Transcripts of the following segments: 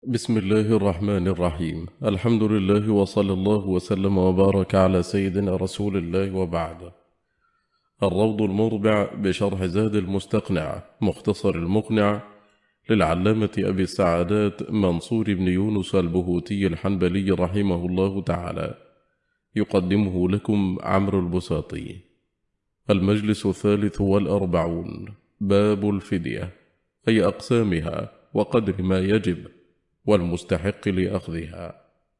بسم الله الرحمن الرحيم. الحمد لله وصلى الله وسلم وبارك على سيدنا رسول الله، وبعد. الروض المربع بشرح زاد المستقنع مختصر المقنع للعلامة أبي السعادات منصور بن يونس البهوتي الحنبلي رحمه الله تعالى، يقدمه لكم عمرو البساطي. المجلس 43. باب الفدية، أي أقسامها وقدر ما يجب والمستحق لأخذها.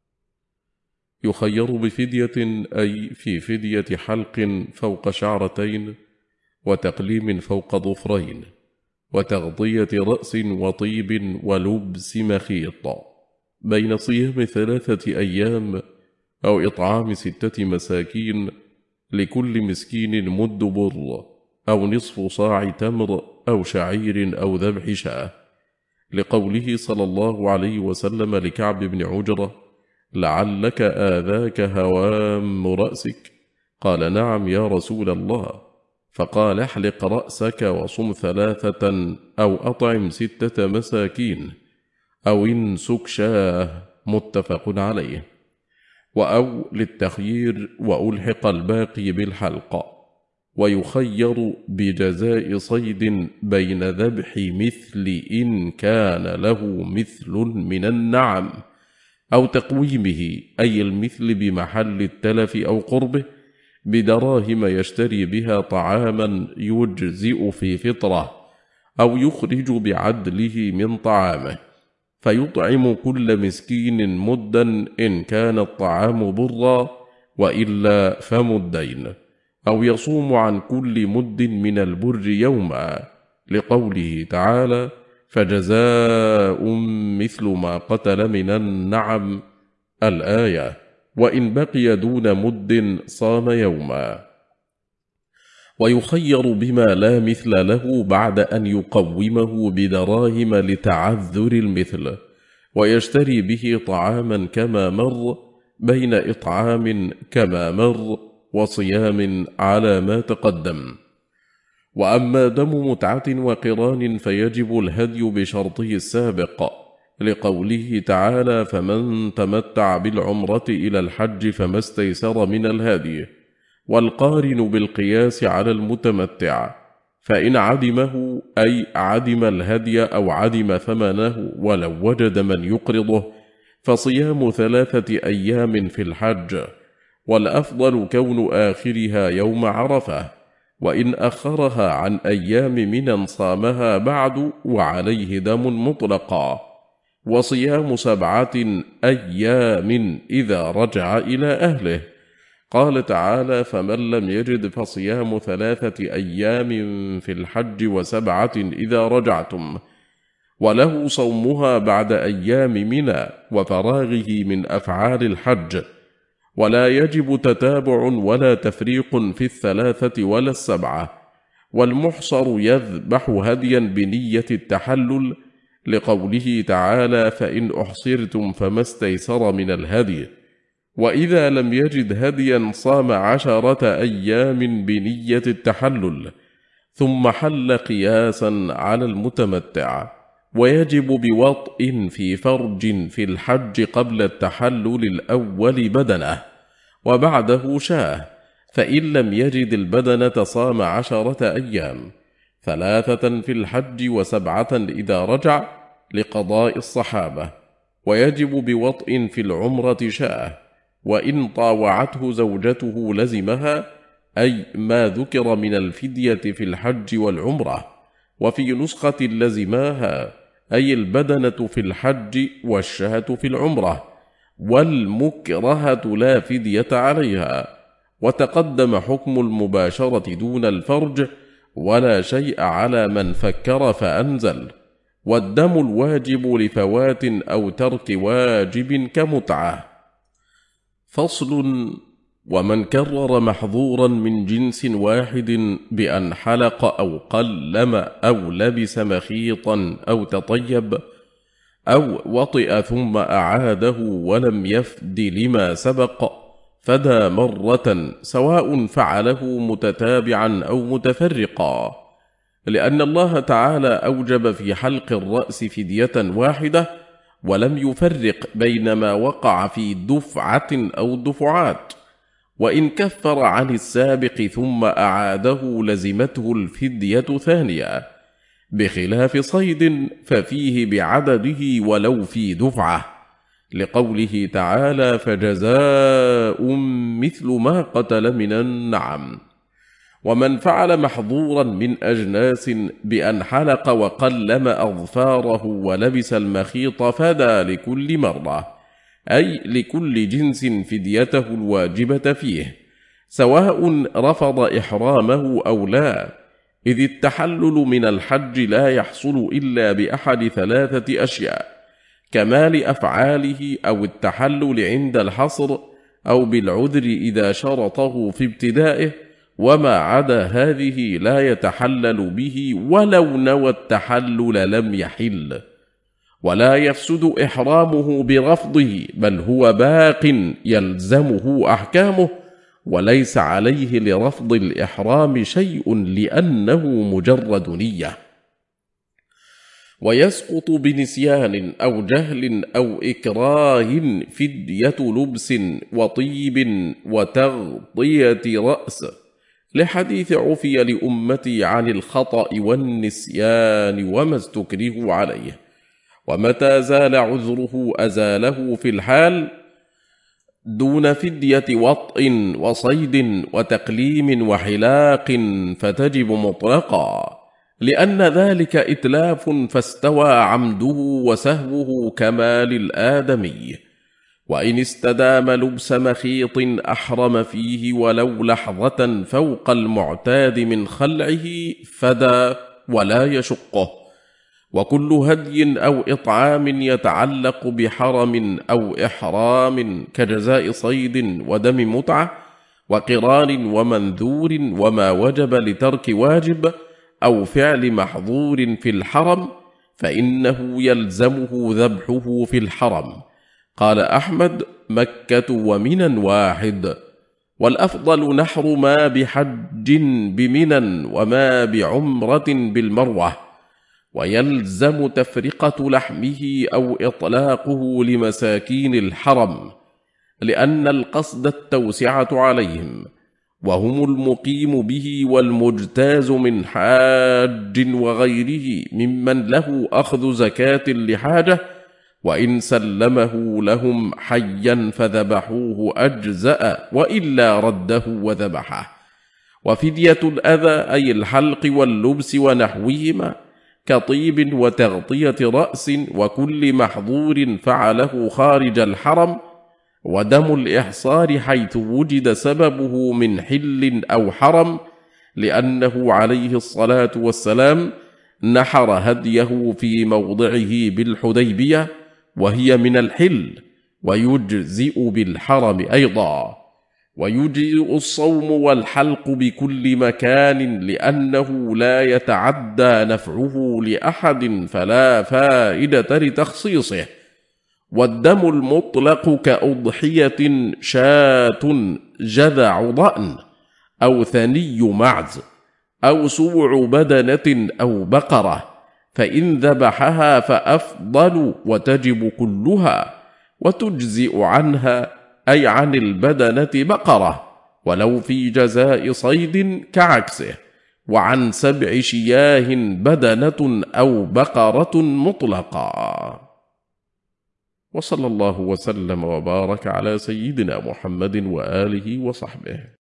يخير بفدية، أي في فدية حلق فوق شعرتين، وتقليم فوق ظفرين، وتغطية رأس، وطيب، ولبس مخيط، بين صيام 3 أيام أو إطعام 6 مساكين، لكل مسكين مد بر، أو نصف صاع تمر، أو شعير، أو ذبح شاة، لقوله صلى الله عليه وسلم لكعب بن عجرة: لعلك آذاك هوام رأسك؟ قال: نعم يا رسول الله. فقال: احلق رأسك وصم 3 أو أطعم 6 مساكين أو انسك شاه، متفق عليه. وأو للتخيير: وألحق الباقي بالحلق. ويخير بجزاء صيد بين ذبح مثل إن كان له مثل من النعم، أو تقويمه، أي المثل بمحل التلف أو قربه، بدراهم يشتري بها طعاما يجزئ في فطرة، أو يخرج بعدله من طعامه، فيطعم كل مسكين مدا إن كان الطعام برا، وإلا فمدين، أو يصوم عن كل مد من البر يوما، لقوله تعالى: فجزاء مثل ما قتل من النعم، الآية. وإن بقي دون مد صام يوما. ويخير بما لا مثل له بعد أن يقومه بدراهم لتعذر المثل، ويشتري به طعاما كما مر، بين إطعام كما مر وصيام على ما تقدم. وأما دم متعة وقران فيجب الهدي بشرطه السابق، لقوله تعالى: فمن تمتع بالعمرة إلى الحج فما استيسر من الهدي. والقارن بالقياس على المتمتع، فإن عدمه، أي عدم الهدي أو عدم ثمنه ولو وجد من يقرضه، فصيام 3 أيام في الحج، والأفضل كون آخرها يوم عرفة، وإن أخرها عن أيام منى صامها بعد وعليه دم مطلقا. وصيام 7 أيام إذا رجع إلى أهله. قال تعالى: فمن لم يجد فصيام 3 أيام في الحج و7 إذا رجعتم. وله صومها بعد أيام منى وفراغه من أفعال الحج، ولا يجب تتابع ولا تفريق في 3 ولا 7. والمحصر يذبح هديا بنية التحلل، لقوله تعالى: فإن أحصرتم فما استيسر من الهدي. وإذا لم يجد هديا صام 10 أيام بنية التحلل، ثم حل قياسا على المتمتع. ويجب بوطء في فرج في الحج قبل التحلل الأول بدنه، وبعده شاه، فإن لم يجد البدنة صام 10 أيام، 3 في الحج و7 إذا رجع، لقضاء الصحابة. ويجب بوطء في العمرة شاه، وإن طاوعته زوجته لزمها، أي ما ذكر من الفدية في الحج والعمرة. وفي نسخة لزماها، أي البدنة في الحج والشاة في العمرة، والمكرهة لا فدية عليها. وتقدم حكم المباشرة دون الفرج، ولا شيء على من فكر فأنزل. والدم الواجب لفوات أو ترك واجب كمتعة. فصل: ومن كرر محظورا من جنس واحد بأن حلق أو قلم أو لبس مخيطا أو تطيب أو وطئ ثم أعاده ولم يفد لما سبق، فدى مرة، سواء فعله متتابعا أو متفرقا، لأن الله تعالى أوجب في حلق الرأس فدية واحدة، ولم يفرق بين ما وقع في دفعة أو دفعات، وإن كفر عن السابق ثم أعاده لزمته الفدية ثانية، بخلاف صيد ففيه بعدده ولو في دفعة، لقوله تعالى: فجزاء مثل ما قتل من النعم. ومن فعل محظورا من أجناس بأن حلق وقلم أظفاره ولبس المخيط فدى لكل مرة، أي لكل جنس فديته الواجبة فيه، سواء رفض إحرامه أو لا، إذ التحلل من الحج لا يحصل إلا بأحد 3 أشياء: كمال أفعاله، أو التحلل عند الحصر، أو بالعذر إذا شرطه في ابتدائه، وما عدا هذه لا يتحلل به ولو نوى التحلل لم يحل. ولا يفسد إحرامه برفضه، بل هو باق يلزمه أحكامه، وليس عليه لرفض الإحرام شيء لأنه مجرد نية. ويسقط بنسيان أو جهل أو إكراه فدية لبس وطيب وتغطية رأس، لحديث عفي لأمتي عن الخطأ والنسيان وما استكرهوا عليه، ومتى زال عذره أزاله في الحال، دون فدية وطء وصيد وتقليم وحلاق فتجب مطلقا، لأن ذلك إتلاف فاستوى عمده وسهوه كما للآدمي. وإن استدام لبس مخيط أحرم فيه ولو لحظة فوق المعتاد من خلعه فدى ولا يشقه. وكل هدي أو إطعام يتعلق بحرم أو إحرام كجزاء صيد ودم متعة وقران ومنذور وما وجب لترك واجب أو فعل محظور في الحرم، فإنه يلزمه ذبحه في الحرم. قال أحمد: مكة ومنى واحد، والأفضل نحر ما بحج بمنى وما بعمرة بالمروة، ويلزم تفرقة لحمه أو إطلاقه لمساكين الحرم، لأن القصد التوسعة عليهم، وهم المقيم به والمجتاز من حاج وغيره ممن له أخذ زكاة لحاجة، وإن سلمه لهم حيا فذبحوه أجزأ، وإلا رده وذبحه. وفدية الأذى أي الحلق واللبس ونحوهما، كطيب وتغطية رأس وكل محظور فعله خارج الحرم، ودم الإحصار حيث وجد سببه من حل أو حرم، لأنه عليه الصلاة والسلام نحر هديه في موضعه بالحديبية وهي من الحل، ويجزئ بالحرم أيضا. ويجزئ الصوم والحلق بكل مكان، لأنه لا يتعدى نفعه لأحد فلا فائدة لتخصيصه. والدم المطلق كأضحية شاة جذع ضأن أو ثني معز أو سوع بدنة أو بقرة، فإن ذبحها فأفضل وتجب كلها، وتجزئ عنها أي عن البدنة بقرة، ولو في جزاء صيد كعكسه، وعن 7 شياه بدنة أو بقرة مطلقا. وصلى الله وسلم وبارك على سيدنا محمد وآله وصحبه.